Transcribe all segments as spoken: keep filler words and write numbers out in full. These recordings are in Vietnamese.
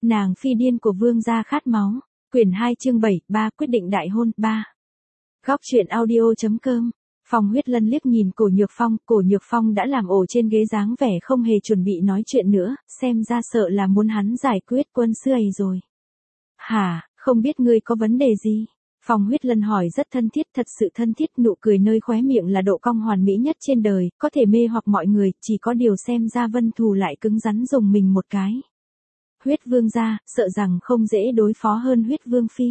Nàng phi điên của vương gia khát máu. Quyển hai chương bảy, ba quyết định đại hôn, ba. Góc truyện audio.com. Phong Huyết Lân liếc nhìn Cổ Nhược Phong, Cổ Nhược Phong đã làm ổ trên ghế dáng vẻ không hề chuẩn bị nói chuyện nữa, xem ra sợ là muốn hắn giải quyết quân sư ấy rồi. Hả, không biết ngươi có vấn đề gì? Phong Huyết Lân hỏi rất thân thiết, thật sự thân thiết, nụ cười nơi khóe miệng là độ cong hoàn mỹ nhất trên đời, có thể mê hoặc mọi người, chỉ có điều xem ra Vân Thù lại cứng rắn dùng mình một cái. Huyết Vương gia, sợ rằng không dễ đối phó hơn Huyết Vương phi.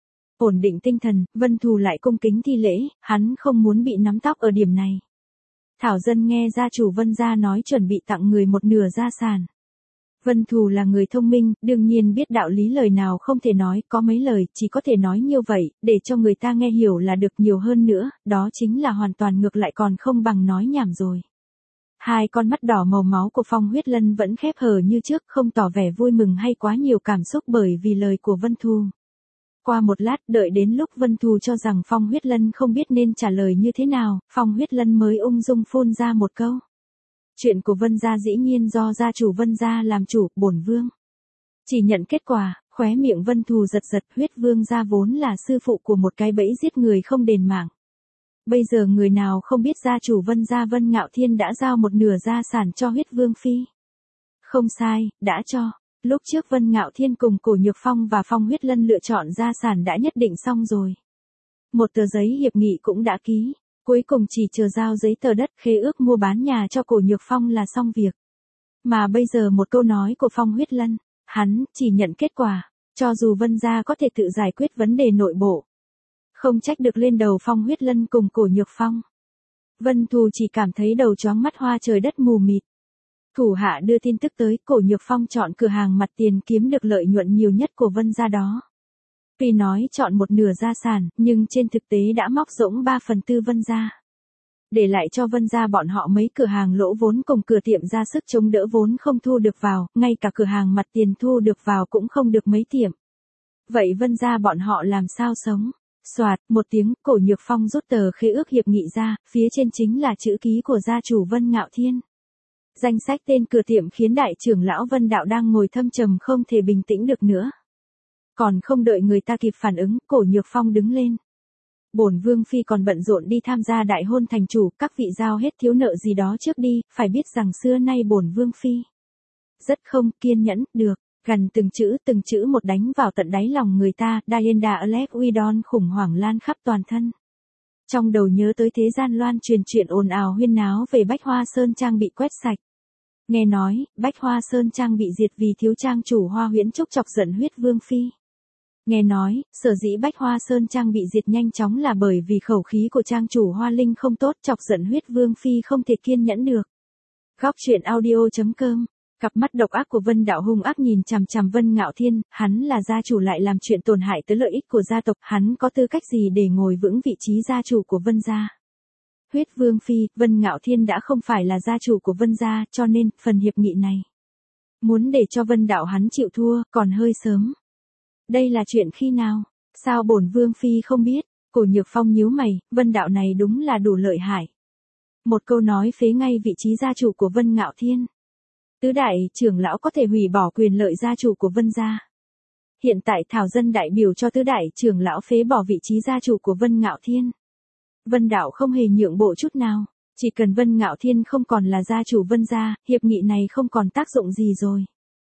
Ổn định tinh thần, Vân Thù lại cung kính thi lễ, hắn không muốn bị nắm tóc ở điểm này. Thảo dân nghe gia chủ Vân gia nói chuẩn bị tặng người một nửa gia sản. Vân Thù là người thông minh, đương nhiên biết đạo lý, lời nào không thể nói, có mấy lời chỉ có thể nói như vậy, để cho người ta nghe hiểu là được, nhiều hơn nữa, đó chính là hoàn toàn ngược lại, còn không bằng nói nhảm rồi. Hai con mắt đỏ màu máu của Phong Huyết Lân vẫn khép hờ như trước, không tỏ vẻ vui mừng hay quá nhiều cảm xúc bởi vì lời của Vân Thù. Qua một lát, đợi đến lúc Vân Thù cho rằng Phong Huyết Lân không biết nên trả lời như thế nào, Phong Huyết Lân mới ung dung phun ra một câu. Chuyện của Vân gia dĩ nhiên do gia chủ Vân gia làm chủ, bổn vương chỉ nhận kết quả. Khóe miệng Vân Thù giật giật, Huyết Vương gia vốn là sư phụ của một cái bẫy giết người không đền mạng. Bây giờ người nào không biết gia chủ Vân gia Vân Ngạo Thiên đã giao một nửa gia sản cho Huyết Vương phi. Không sai, đã cho. Lúc trước Vân Ngạo Thiên cùng Cổ Nhược Phong và Phong Huyết Lân lựa chọn gia sản đã nhất định xong rồi. Một tờ giấy hiệp nghị cũng đã ký, cuối cùng chỉ chờ giao giấy tờ đất, khế ước mua bán nhà cho Cổ Nhược Phong là xong việc. Mà bây giờ một câu nói của Phong Huyết Lân, hắn chỉ nhận kết quả, cho dù Vân gia có thể tự giải quyết vấn đề nội bộ. Không trách được lên đầu Phong Huyết Lân cùng Cổ Nhược Phong. Vân Thù chỉ cảm thấy đầu chóng mắt hoa trời đất mù mịt. Thủ hạ đưa tin tức tới, Cổ Nhược Phong chọn cửa hàng mặt tiền kiếm được lợi nhuận nhiều nhất của Vân gia đó. Tuy nói chọn một nửa gia sản, nhưng trên thực tế đã móc rỗng ba phần tư Vân gia. Để lại cho Vân gia bọn họ mấy cửa hàng lỗ vốn cùng cửa tiệm ra sức chống đỡ vốn không thu được vào, ngay cả cửa hàng mặt tiền thu được vào cũng không được mấy tiệm. Vậy Vân gia bọn họ làm sao sống? Soạt, một tiếng, Cổ Nhược Phong rút tờ khế ước hiệp nghị ra, phía trên chính là chữ ký của gia chủ Vân Ngạo Thiên. Danh sách tên cửa tiệm khiến đại trưởng lão Vân Đạo đang ngồi thâm trầm không thể bình tĩnh được nữa. Còn không đợi người ta kịp phản ứng, Cổ Nhược Phong đứng lên. Bổn vương phi còn bận rộn đi tham gia đại hôn thành chủ, các vị giao hết thiếu nợ gì đó trước đi, phải biết rằng xưa nay bổn vương phi rất không kiên nhẫn, được. Gần từng chữ từng chữ một đánh vào tận đáy lòng người ta, Diana Alex Widon khủng hoảng lan khắp toàn thân. Trong đầu nhớ tới thế gian loan truyền chuyện ồn ào huyên náo về Bách Hoa Sơn Trang bị quét sạch. Nghe nói, Bách Hoa Sơn Trang bị diệt vì thiếu trang chủ Hoa Huyễn Trúc chọc giận Huyết Vương phi. Nghe nói, sở dĩ Bách Hoa Sơn Trang bị diệt nhanh chóng là bởi vì khẩu khí của trang chủ Hoa Linh không tốt, chọc giận Huyết Vương phi không thể kiên nhẫn được. Góc truyện audio.com. Cặp mắt độc ác của Vân Đạo hung ác nhìn chằm chằm Vân Ngạo Thiên, hắn là gia chủ lại làm chuyện tổn hại tới lợi ích của gia tộc, hắn có tư cách gì để ngồi vững vị trí gia chủ của Vân gia? Huyết Vương phi, Vân Ngạo Thiên đã không phải là gia chủ của Vân gia, cho nên phần hiệp nghị này muốn để cho Vân Đạo hắn chịu thua, còn hơi sớm. Đây là chuyện khi nào? Sao bổn Vương phi không biết? Cổ Nhược Phong nhíu mày, Vân Đạo này đúng là đủ lợi hại. Một câu nói phế ngay vị trí gia chủ của Vân Ngạo Thiên. Tứ đại trưởng lão có thể hủy bỏ quyền lợi gia chủ của Vân gia. Hiện tại Thảo dân đại biểu cho tứ đại trưởng lão phế bỏ vị trí gia chủ của Vân Ngạo Thiên. Vân Đạo không hề nhượng bộ chút nào, chỉ cần Vân Ngạo Thiên không còn là gia chủ Vân gia, hiệp nghị này không còn tác dụng gì rồi.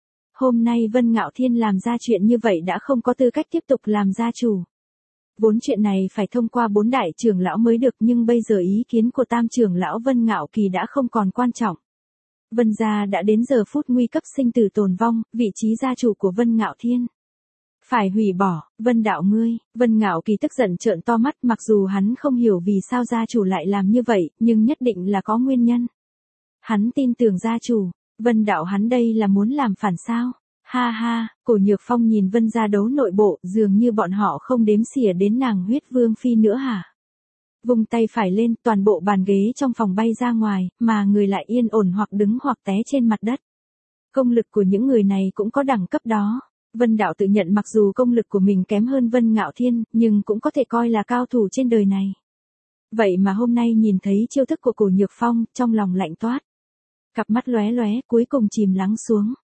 Hôm nay Vân Ngạo Thiên làm ra chuyện như vậy đã không có tư cách tiếp tục làm gia chủ. Vốn chuyện này phải thông qua bốn đại trưởng lão mới được, nhưng bây giờ ý kiến của tam trưởng lão Vân Ngạo Kỳ đã không còn quan trọng. Vân gia đã đến giờ phút nguy cấp sinh tử tồn vong, vị trí gia chủ của Vân Ngạo Thiên phải hủy bỏ. Vân Đạo ngươi, Vân Ngạo Kỳ tức giận trợn to mắt, mặc dù hắn không hiểu vì sao gia chủ lại làm như vậy, nhưng nhất định là có nguyên nhân. Hắn tin tưởng gia chủ, Vân Đạo hắn đây là muốn làm phản sao? Ha ha, Cổ Nhược Phong nhìn Vân gia đấu nội bộ, dường như bọn họ không đếm xỉa đến nàng Huyết Vương phi nữa hả? Vung tay phải lên, toàn bộ bàn ghế trong phòng bay ra ngoài, mà người lại yên ổn hoặc đứng hoặc té trên mặt đất. Công lực của những người này cũng có đẳng cấp đó. Vân Đạo tự nhận mặc dù công lực của mình kém hơn Vân Ngạo Thiên, nhưng cũng có thể coi là cao thủ trên đời này. Vậy mà hôm nay nhìn thấy chiêu thức của Cổ Nhược Phong, trong lòng lạnh toát. Cặp mắt lóe lóe, cuối cùng chìm lắng xuống.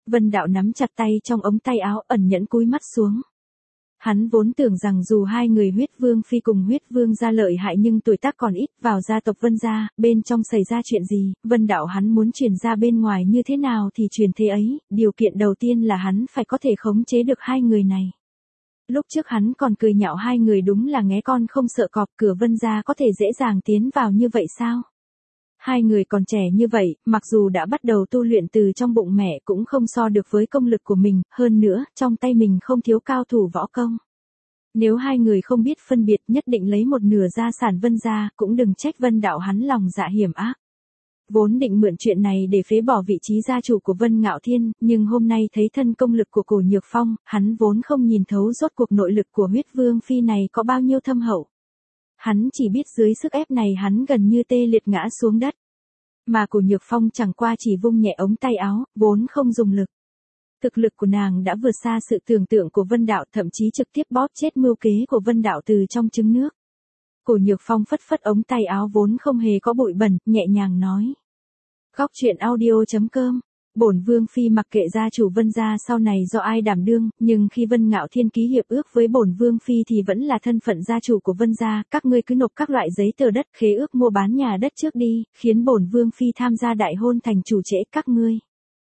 Vân Đạo nắm chặt tay trong ống tay áo, ẩn nhẫn cúi mắt xuống. Hắn vốn tưởng rằng dù hai người huyết vương phi cùng huyết vương gia lợi hại nhưng tuổi tác còn ít, vào gia tộc Vân gia, bên trong xảy ra chuyện gì, Vân Đạo hắn muốn truyền ra bên ngoài như thế nào thì truyền thế ấy, điều kiện đầu tiên là hắn phải có thể khống chế được hai người này. Lúc trước hắn còn cười nhạo hai người đúng là nghé con không sợ cọp, cửa Vân gia có thể dễ dàng tiến vào như vậy sao? Hai người còn trẻ như vậy, mặc dù đã bắt đầu tu luyện từ trong bụng mẹ cũng không so được với công lực của mình, hơn nữa, trong tay mình không thiếu cao thủ võ công. Nếu hai người không biết phân biệt nhất định lấy một nửa gia sản Vân gia, cũng đừng trách Vân Đạo hắn lòng dạ hiểm ác. Vốn định mượn chuyện này để phế bỏ vị trí gia chủ của Vân Ngạo Thiên, nhưng hôm nay thấy thân công lực của Cổ Nhược Phong, hắn vốn không nhìn thấu rốt cuộc nội lực của huyết vương phi này có bao nhiêu thâm hậu. Hắn chỉ biết dưới sức ép này hắn gần như tê liệt ngã xuống đất. Mà Cổ Nhược Phong chẳng qua chỉ vung nhẹ ống tay áo, vốn không dùng lực. Thực lực của nàng đã vượt xa sự tưởng tượng của Vân Đạo, thậm chí trực tiếp bóp chết mưu kế của Vân Đạo từ trong trứng nước. Cổ Nhược Phong phất phất ống tay áo vốn không hề có bụi bẩn, nhẹ nhàng nói. Góc truyện audio chấm com. Bổn vương phi mặc kệ gia chủ Vân gia sau này do ai đảm đương, nhưng khi Vân Ngạo Thiên ký hiệp ước với bổn vương phi thì vẫn là thân phận gia chủ của Vân gia, các ngươi cứ nộp các loại giấy tờ đất, khế ước mua bán nhà đất trước đi, khiến bổn vương phi tham gia đại hôn thành chủ trễ các ngươi.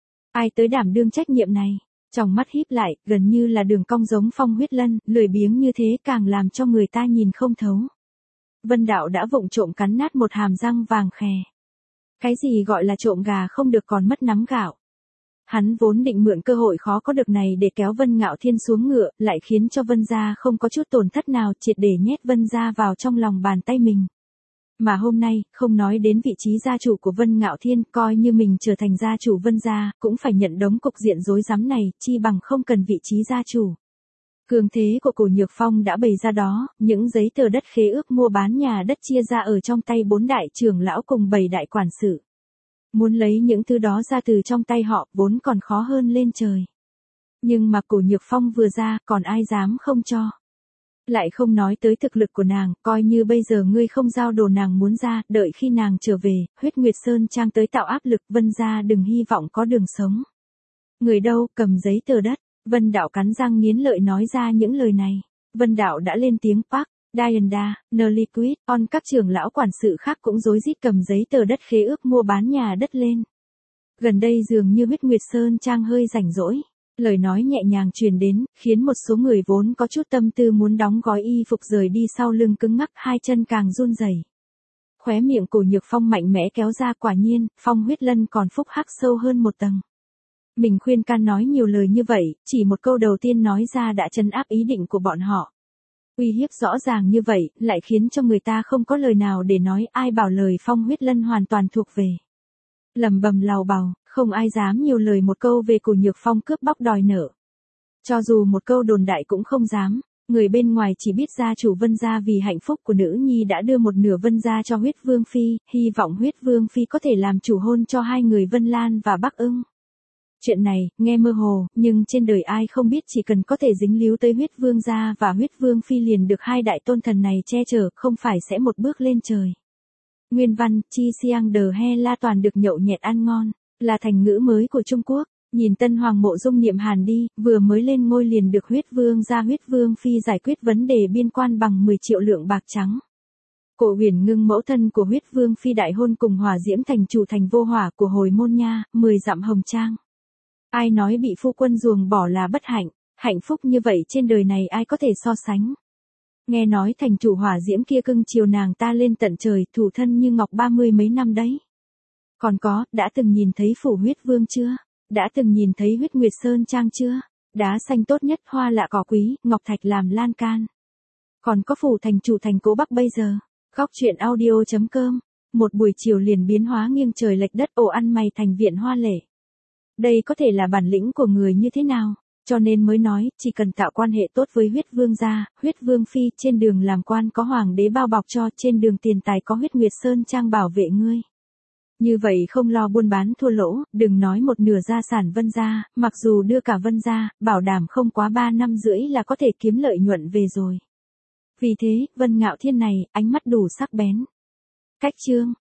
Ai tới đảm đương trách nhiệm này? Trong mắt híp lại, gần như là đường cong giống Phong Huyết Lân, lười biếng như thế càng làm cho người ta nhìn không thấu. Vân Đạo đã vụng trộm cắn nát một hàm răng vàng khè. Cái gì gọi là trộm gà không được còn mất nắm gạo. Hắn vốn định mượn cơ hội khó có được này để kéo Vân Ngạo Thiên xuống ngựa, lại khiến cho Vân gia không có chút tổn thất nào, triệt để nhét Vân gia vào trong lòng bàn tay mình. Mà hôm nay, không nói đến vị trí gia chủ của Vân Ngạo Thiên, coi như mình trở thành gia chủ Vân gia, cũng phải nhận đống cục diện rối rắm này, chi bằng không cần vị trí gia chủ. Cường thế của Cổ Nhược Phong đã bày ra đó, những giấy tờ đất khế ước mua bán nhà đất chia ra ở trong tay bốn đại trưởng lão cùng bảy đại quản sự. Muốn lấy những thứ đó ra từ trong tay họ, vốn còn khó hơn lên trời. Nhưng mà Cổ Nhược Phong vừa ra, còn ai dám không cho. Lại không nói tới thực lực của nàng, coi như bây giờ ngươi không giao đồ nàng muốn ra, đợi khi nàng trở về, huyết Nguyệt Sơn Trang tới tạo áp lực, Vân gia đừng hy vọng có đường sống. Người đâu, cầm giấy tờ đất. Vân Đạo cắn răng nghiến lợi nói ra những lời này. Vân Đạo đã lên tiếng Park, Dianda, Neliquid, on các trưởng lão quản sự khác cũng rối rít cầm giấy tờ đất khế ước mua bán nhà đất lên. Gần đây dường như huyết Nguyệt Sơn Trang hơi rảnh rỗi. Lời nói nhẹ nhàng truyền đến, khiến một số người vốn có chút tâm tư muốn đóng gói y phục rời đi sau lưng cứng ngắc, hai chân càng run rẩy. Khóe miệng Cổ Nhược Phong mạnh mẽ kéo ra, quả nhiên, Phong Huyết Lân còn phúc hắc sâu hơn một tầng. Mình khuyên can nói nhiều lời như vậy, chỉ một câu đầu tiên nói ra đã trấn áp ý định của bọn họ. Uy hiếp rõ ràng như vậy, lại khiến cho người ta không có lời nào để nói, ai bảo lời Phong Huyết Lân hoàn toàn thuộc về. Lầm bầm lào bào, không ai dám nhiều lời một câu về Cổ Nhược Phong cướp bóc đòi nợ. Cho dù một câu đồn đại cũng không dám, người bên ngoài chỉ biết gia chủ Vân gia vì hạnh phúc của nữ nhi đã đưa một nửa Vân gia cho huyết vương phi, hy vọng huyết vương phi có thể làm chủ hôn cho hai người Vân Lan và Bắc Ưng. Chuyện này, nghe mơ hồ, nhưng trên đời ai không biết chỉ cần có thể dính líu tới huyết vương gia và huyết vương phi liền được hai đại tôn thần này che chở, không phải sẽ một bước lên trời. Nguyên văn, Chi Siang de He La toàn được nhậu nhẹt ăn ngon, là thành ngữ mới của Trung Quốc. Nhìn Tân Hoàng Mộ Dung Niệm Hàn đi, vừa mới lên ngôi liền được huyết vương gia huyết vương phi giải quyết vấn đề biên quan bằng mười triệu lượng bạc trắng. Cổ Huyền Ngưng mẫu thân của huyết vương phi đại hôn cùng Hỏa Diễm thành chủ thành vô hỏa của hồi môn nha, mười dặm hồng trang. Ai nói bị phu quân ruồng bỏ là bất hạnh, hạnh phúc như vậy trên đời này ai có thể so sánh. Nghe nói thành chủ Hỏa Diễm kia cưng chiều nàng ta lên tận trời, thủ thân như ngọc ba mươi mấy năm đấy. Còn có, đã từng nhìn thấy phủ huyết vương chưa? Đã từng nhìn thấy huyết Nguyệt Sơn Trang chưa? Đá xanh tốt nhất, hoa lạ cỏ quý, ngọc thạch làm lan can. Còn có phủ thành chủ thành Cố Bắc bây giờ. Góc truyện audio chấm com. Một buổi chiều liền biến hóa nghiêng trời lệch đất, ổ ăn mày thành viện hoa lệ. Đây có thể là bản lĩnh của người như thế nào? Cho nên mới nói, chỉ cần tạo quan hệ tốt với huyết vương gia, huyết vương phi, trên đường làm quan có hoàng đế bao bọc cho, trên đường tiền tài có huyết Nguyệt Sơn Trang bảo vệ ngươi. Như vậy không lo buôn bán thua lỗ, đừng nói một nửa gia sản Vân gia, mặc dù đưa cả Vân gia, bảo đảm không quá ba năm rưỡi là có thể kiếm lợi nhuận về rồi. Vì thế, Vân Ngạo Thiên này, ánh mắt đủ sắc bén. Cách chương